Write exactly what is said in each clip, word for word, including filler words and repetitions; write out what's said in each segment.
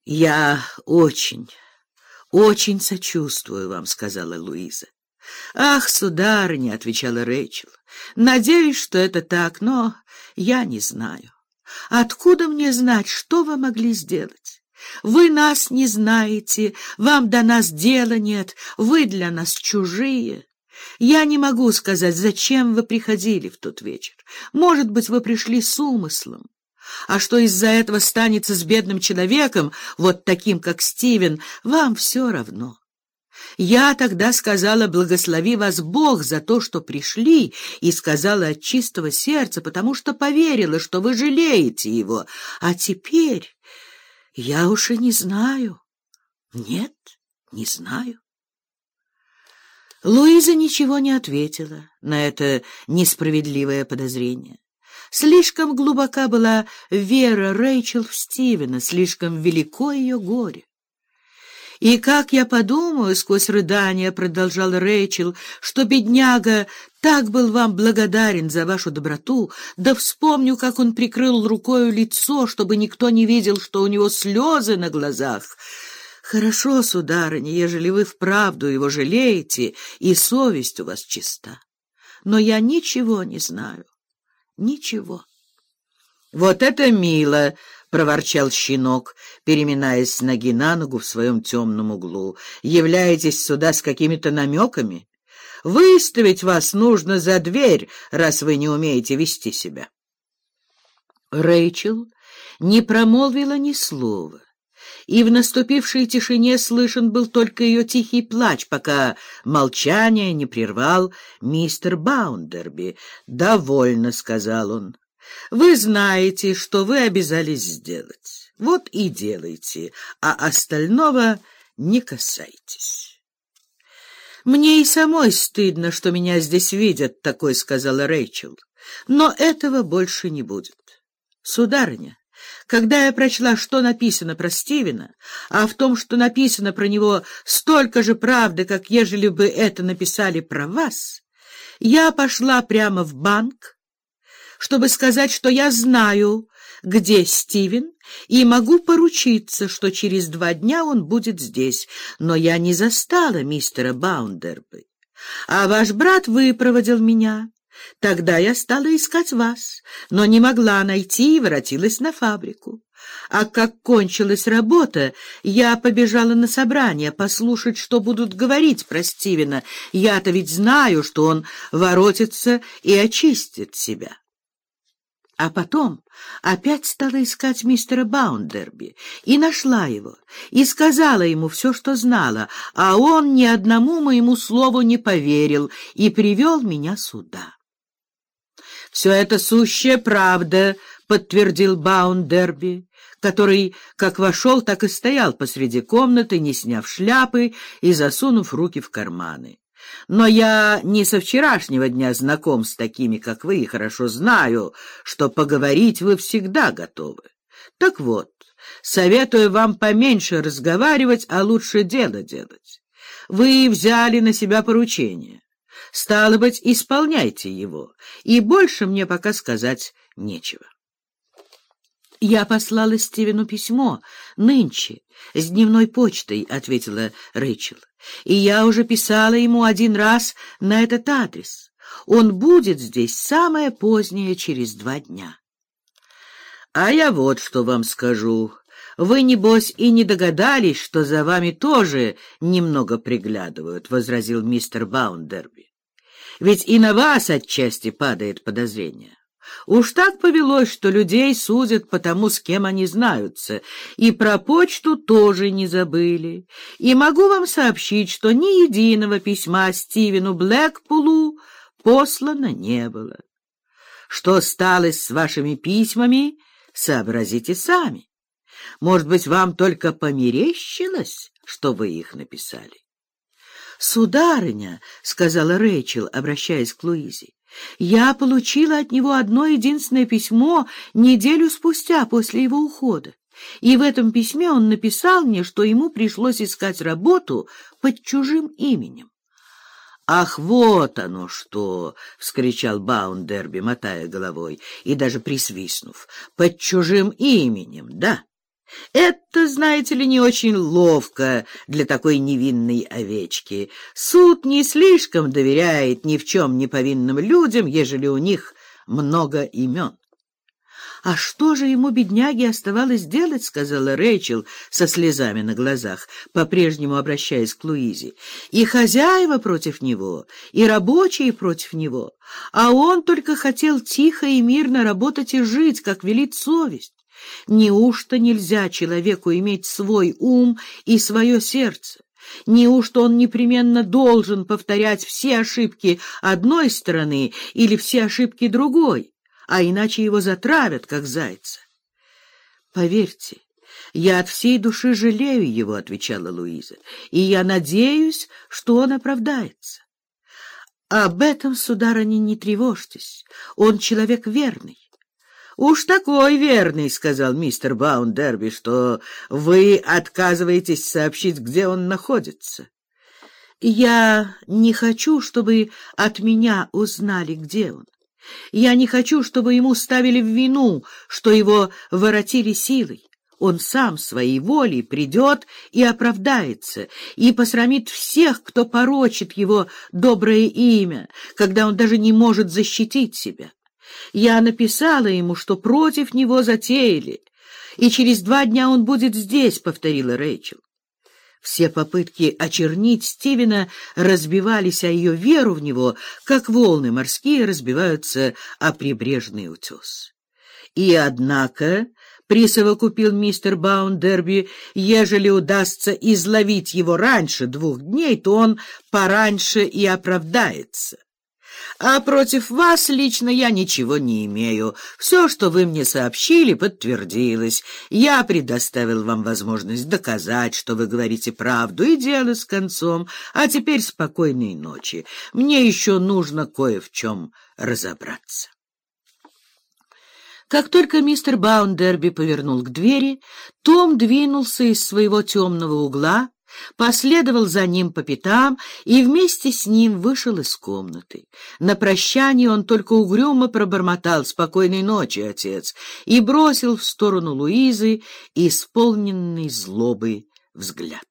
«Я очень, очень сочувствую вам», — сказала Луиза. «Ах, сударыня», — отвечала Рэйчел, — «надеюсь, что это так, но я не знаю. Откуда мне знать, что вы могли сделать? Вы нас не знаете, вам до нас дела нет, вы для нас чужие. Я не могу сказать, зачем вы приходили в тот вечер. Может быть, вы пришли с умыслом. А что из-за этого станется с бедным человеком, вот таким, как Стивен, вам все равно. Я тогда сказала: благослови вас Бог за то, что пришли, и сказала от чистого сердца, потому что поверила, что вы жалеете его. А теперь я уж и не знаю. Нет, не знаю». Луиза ничего не ответила на это несправедливое подозрение. Слишком глубока была вера Рэйчел в Стивена, слишком велико ее горе. «И как я подумаю, — сквозь рыдания продолжала Рэйчел, — что бедняга так был вам благодарен за вашу доброту, да вспомню, как он прикрыл рукою лицо, чтобы никто не видел, что у него слезы на глазах. Хорошо, сударыня, ежели вы вправду его жалеете, и совесть у вас чиста. Но я ничего не знаю, ничего». «Вот это мило!» — проворчал щенок, переминаясь с ноги на ногу в своем темном углу. «Являетесь сюда с какими-то намеками? Выставить вас нужно за дверь, раз вы не умеете вести себя». Рэйчел не промолвила ни слова, и в наступившей тишине слышен был только ее тихий плач, пока молчание не прервал мистер Баундерби. «Довольно», — сказал он. «Вы знаете, что вы обязались сделать. Вот и делайте, а остального не касайтесь». «Мне и самой стыдно, что меня здесь видят такой», — сказала Рэйчел. «Но этого больше не будет. Сударыня, когда я прочла, что написано про Стивена, а в том, что написано про него, столько же правды, как ежели бы это написали про вас, я пошла прямо в банк, чтобы сказать, что я знаю, где Стивен, и могу поручиться, что через два дня он будет здесь. Но я не застала мистера Баундерби, а ваш брат выпроводил меня. Тогда я стала искать вас, но не могла найти и воротилась на фабрику. А как кончилась работа, я побежала на собрание послушать, что будут говорить про Стивена. Я-то ведь знаю, что он воротится и очистит себя. А потом опять стала искать мистера Баундерби и нашла его, и сказала ему все, что знала, а он ни одному моему слову не поверил и привел меня сюда». «Все это сущая правда», — подтвердил Баундерби, который как вошел, так и стоял посреди комнаты, не сняв шляпы и засунув руки в карманы. «Но я не со вчерашнего дня знаком с такими, как вы, и хорошо знаю, что поговорить вы всегда готовы. Так вот, советую вам поменьше разговаривать, а лучше дело делать. Вы взяли на себя поручение. Стало быть, исполняйте его, и больше мне пока сказать нечего». «Я послала Стивену письмо нынче, с дневной почтой», — ответила Рэйчел. «И я уже писала ему один раз на этот адрес. Он будет здесь самое позднее, через два дня». «А я вот что вам скажу. Вы, небось, и не догадались, что за вами тоже немного приглядывают», — возразил мистер Баундерби. «Ведь и на вас отчасти падает подозрение. Уж так повелось, что людей судят по тому, с кем они знаются, и про почту тоже не забыли. И могу вам сообщить, что ни единого письма Стивену Блэкпулу послано не было. Что стало с вашими письмами, сообразите сами. Может быть, вам только померещилось, что вы их написали?» «Сударыня», — сказала Рэйчел, обращаясь к Луизе, — «я получила от него одно единственное письмо неделю спустя после его ухода, и в этом письме он написал мне, что ему пришлось искать работу под чужим именем». «Ах, вот оно что!» — вскричал Баундерби, мотая головой и даже присвистнув. «Под чужим именем, да? Это, знаете ли, не очень ловко для такой невинной овечки. Суд не слишком доверяет ни в чем не повинным людям, ежели у них много имен. — А что же ему, бедняге, оставалось делать, — сказала Рэйчел со слезами на глазах, по-прежнему обращаясь к Луизе. — И хозяева против него, и рабочие против него, а он только хотел тихо и мирно работать и жить, как велит совесть. Неужто нельзя человеку иметь свой ум и свое сердце? Неужто он непременно должен повторять все ошибки одной стороны или все ошибки другой, а иначе его затравят, как зайца? — Поверьте, я от всей души жалею его, — отвечала Луиза, — и я надеюсь, что он оправдается. — Об этом, сударыня, не тревожьтесь, он человек верный. — Уж такой верный, — сказал мистер Баундерби, — что вы отказываетесь сообщить, где он находится. — Я не хочу, чтобы от меня узнали, где он. Я не хочу, чтобы ему ставили в вину, что его воротили силой. Он сам своей волей придет и оправдается, и посрамит всех, кто порочит его доброе имя, когда он даже не может защитить себя. Я написала ему, что против него затеяли, и через два дня он будет здесь, — повторила Рэйчел. Все попытки очернить Стивена разбивались о ее веру в него, как волны морские разбиваются о прибрежный утес. И однако, — присовокупил мистер Баундерби, — ежели удастся изловить его раньше двух дней, то он пораньше и оправдается. А против вас лично я ничего не имею. Все, что вы мне сообщили, подтвердилось. Я предоставил вам возможность доказать, что вы говорите правду, и дело с концом. А теперь спокойной ночи. Мне еще нужно кое в чем разобраться. Как только мистер Баундерби повернул к двери, Том двинулся из своего темного угла, последовал за ним по пятам и вместе с ним вышел из комнаты. На прощание он только угрюмо пробормотал «Спокойной ночи, отец», и бросил в сторону Луизы исполненный злобы взгляд.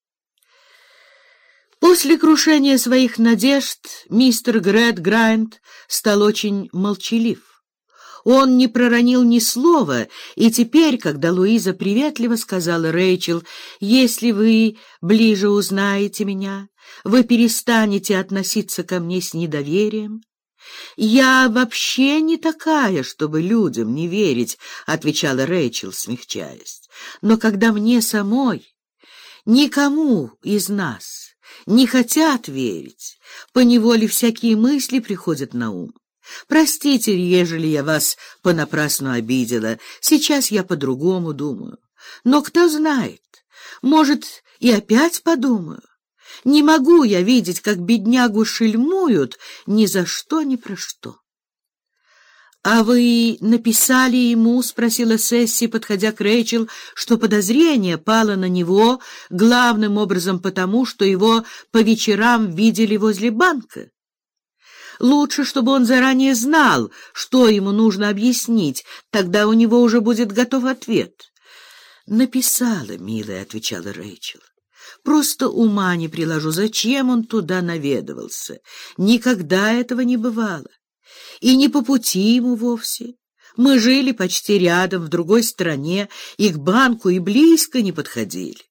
После крушения своих надежд мистер Грэдграйнд стал очень молчалив. Он не проронил ни слова, и теперь, когда Луиза приветливо сказала Рэйчел: «Если вы ближе узнаете меня, вы перестанете относиться ко мне с недоверием». «Я вообще не такая, чтобы людям не верить», — отвечала Рэйчел, смягчаясь. «Но когда мне самой, никому из нас не хотят верить, поневоле всякие мысли приходят на ум. Простите, ежели я вас понапрасну обидела, сейчас я по-другому думаю. Но кто знает, может, и опять подумаю. Не могу я видеть, как беднягу шельмуют ни за что, ни про что». «А вы написали ему, — спросила Сесси, подходя к Рэйчел, — что подозрение пало на него главным образом потому, что его по вечерам видели возле банка? Лучше, чтобы он заранее знал, что ему нужно объяснить, тогда у него уже будет готов ответ». «Написала, милая, — отвечала Рэйчел. — Просто ума не приложу, зачем он туда наведывался. Никогда этого не бывало. И не по пути ему вовсе. Мы жили почти рядом, в другой стране, и к банку и близко не подходили».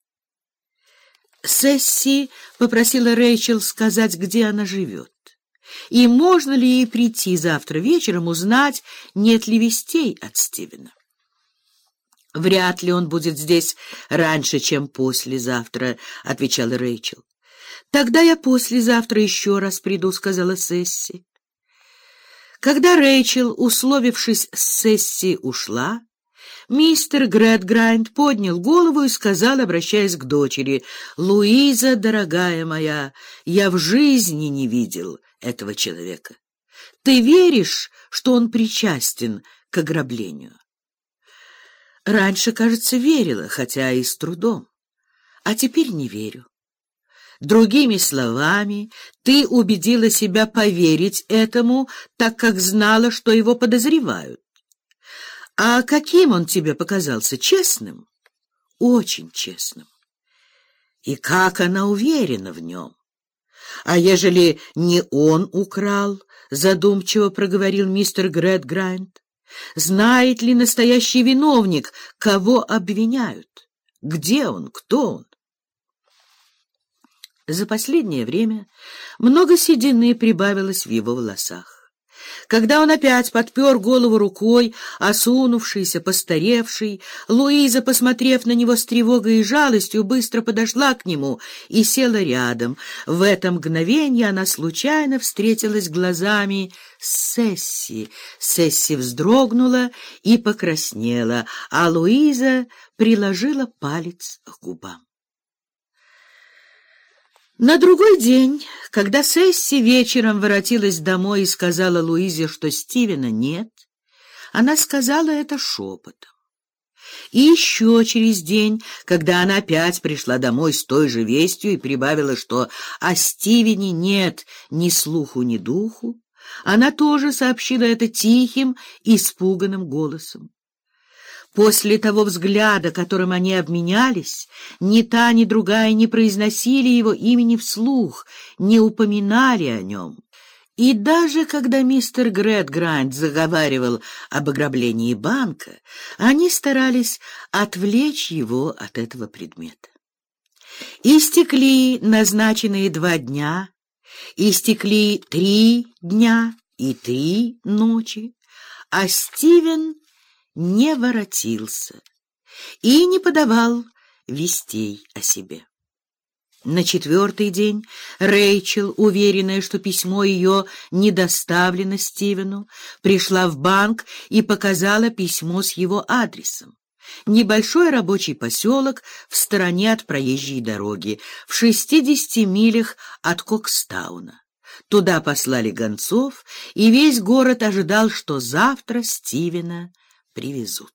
Сесси попросила Рэйчел сказать, где она живет, и можно ли ей прийти завтра вечером узнать, нет ли вестей от Стивена. «Вряд ли он будет здесь раньше, чем послезавтра», — отвечала Рэйчел. «Тогда я послезавтра еще раз приду», — сказала Сесси. Когда Рэйчел, условившись с Сесси, ушла, мистер Грэдграйнд поднял голову и сказал, обращаясь к дочери: «Луиза, дорогая моя, я в жизни не видел этого человека. Ты веришь, что он причастен к ограблению?» «Раньше, кажется, верила, хотя и с трудом, а теперь не верю». «Другими словами, ты убедила себя поверить этому, так как знала, что его подозревают. А каким он тебе показался? Честным?» очень честным. И как она уверена в нем! А ежели не он украл, задумчиво проговорил мистер Грэдграйнд, знает ли настоящий виновник, кого обвиняют? Где он? Кто он? За последнее время много седины прибавилось в его волосах. Когда он опять подпер голову рукой, осунувшийся, постаревший, Луиза, посмотрев на него с тревогой и жалостью, быстро подошла к нему и села рядом. В это мгновение она случайно встретилась глазами с Сесси. Сесси вздрогнула и покраснела, а Луиза приложила палец к губам. На другой день, когда Сесси вечером воротилась домой и сказала Луизе, что Стивена нет, она сказала это шепотом. И еще через день, когда она опять пришла домой с той же вестью и прибавила, что о Стивене нет ни слуху, ни духу, она тоже сообщила это тихим, испуганным голосом. После того взгляда, которым они обменялись, ни та, ни другая не произносили его имени вслух, не упоминали о нем. И даже когда мистер Грэдграйнд заговаривал об ограблении банка, они старались отвлечь его от этого предмета. Истекли назначенные два дня, истекли три дня и три ночи, а Стивен не воротился и не подавал вестей о себе. На четвертый день Рэйчел, уверенная, что письмо ее не доставлено Стивену, пришла в банк и показала письмо с его адресом. Небольшой рабочий поселок в стороне от проезжей дороги, в шестидесяти милях от Кокстауна. Туда послали гонцов, и весь город ожидал, что завтра Стивена привезут.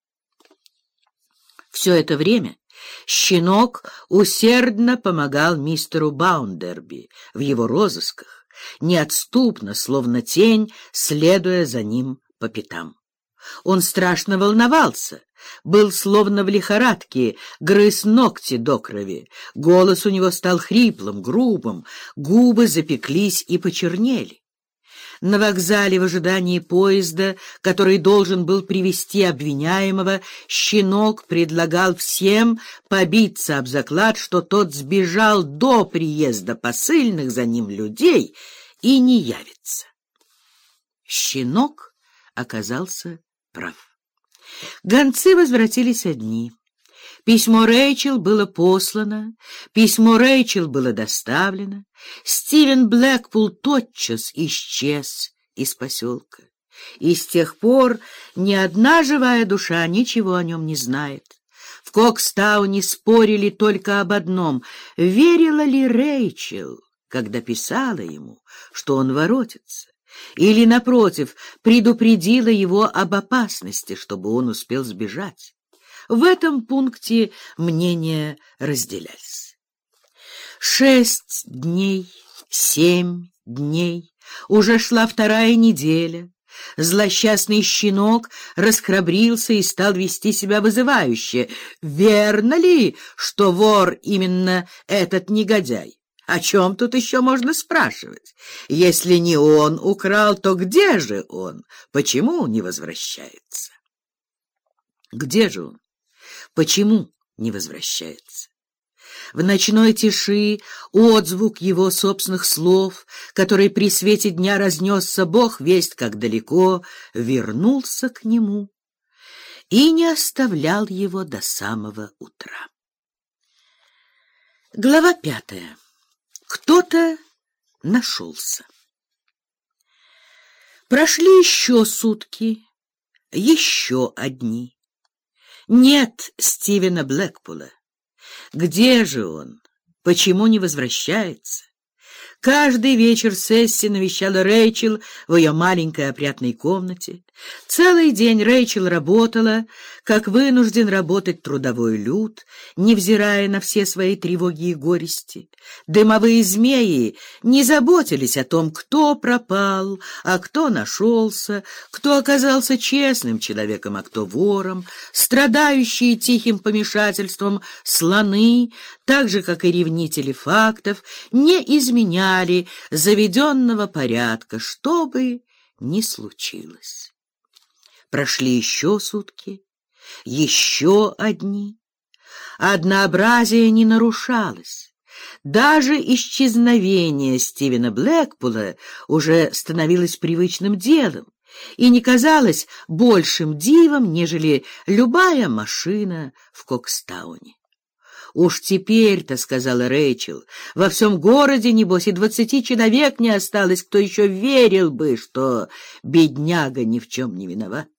Все это время щенок усердно помогал мистеру Баундерби в его розысках, неотступно, словно тень, следуя за ним по пятам. Он страшно волновался, был словно в лихорадке, грыз ногти до крови, голос у него стал хриплым, грубым, губы запеклись и почернели. На вокзале в ожидании поезда, который должен был привезти обвиняемого, щенок предлагал всем побиться об заклад, что тот сбежал до приезда посыльных за ним людей и не явится. Щенок оказался прав. Гонцы возвратились одни. Письмо Рэйчел было послано, письмо Рэйчел было доставлено. Стивен Блэкпул тотчас исчез из поселка. И с тех пор ни одна живая душа ничего о нем не знает. В Кокстауне спорили только об одном — верила ли Рэйчел, когда писала ему, что он воротится, или, напротив, предупредила его об опасности, чтобы он успел сбежать. В этом пункте мнения разделялись. Шесть дней, семь дней, уже шла вторая неделя. Злосчастный щенок расхрабрился и стал вести себя вызывающе. Верно ли, что вор именно этот негодяй? О чем тут еще можно спрашивать? Если не он украл, то где же он? Почему не возвращается? Где же он? Почему не возвращается? В ночной тиши отзвук его собственных слов, который при свете дня разнесся Бог весть как далеко, вернулся к нему и не оставлял его до самого утра. Глава пятая. Кто-то нашелся. Прошли еще сутки, еще одни. Нет Стивена Блэкпула. Где же он? Почему не возвращается? Каждый вечер Сесси навещала Рэйчел в ее маленькой опрятной комнате. Целый день Рэйчел работала, как вынужден работать трудовой люд, невзирая на все свои тревоги и горести. Дымовые змеи не заботились о том, кто пропал, а кто нашелся, кто оказался честным человеком, а кто вором. Страдающие тихим помешательством слоны, так же, как и ревнители фактов, не изменяли заведенного порядка, что бы ни случилось. Прошли еще сутки, еще одни. Однообразие не нарушалось. Даже исчезновение Стивена Блэкпула уже становилось привычным делом и не казалось большим дивом, нежели любая машина в Кокстауне. «Уж теперь-то, — сказала Рэйчел, — во всем городе, небось, и двадцати человек не осталось, кто еще верил бы, что бедняга ни в чем не виноват».